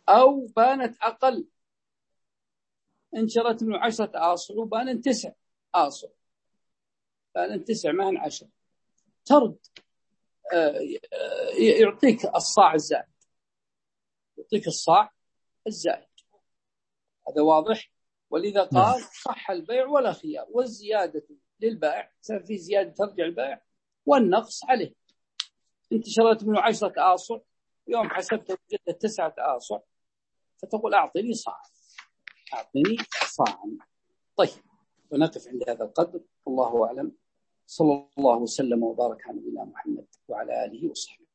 أو بانت أقل، إن شرت منه عشرة آصع وبان تسع آصع، بان تسع ما هن عشر، ترد يعطيك الصاع الزائد، يعطيك الصاع الزائد. هذا واضح. ولذا قال صح البيع ولا خيار، والزيادة للبائع، في زيادة ترجع البائع والنقص عليه. انت شريت منه عشرة آصع، يوم حسبت وجدت تسعة آصع، فتقول أعطني صاع، أعطني صاعا. طيب، ونقف عند هذا القدر. الله أعلم. صلى الله وسلم وبارك على نبينا محمد وعلى آله وصحبه.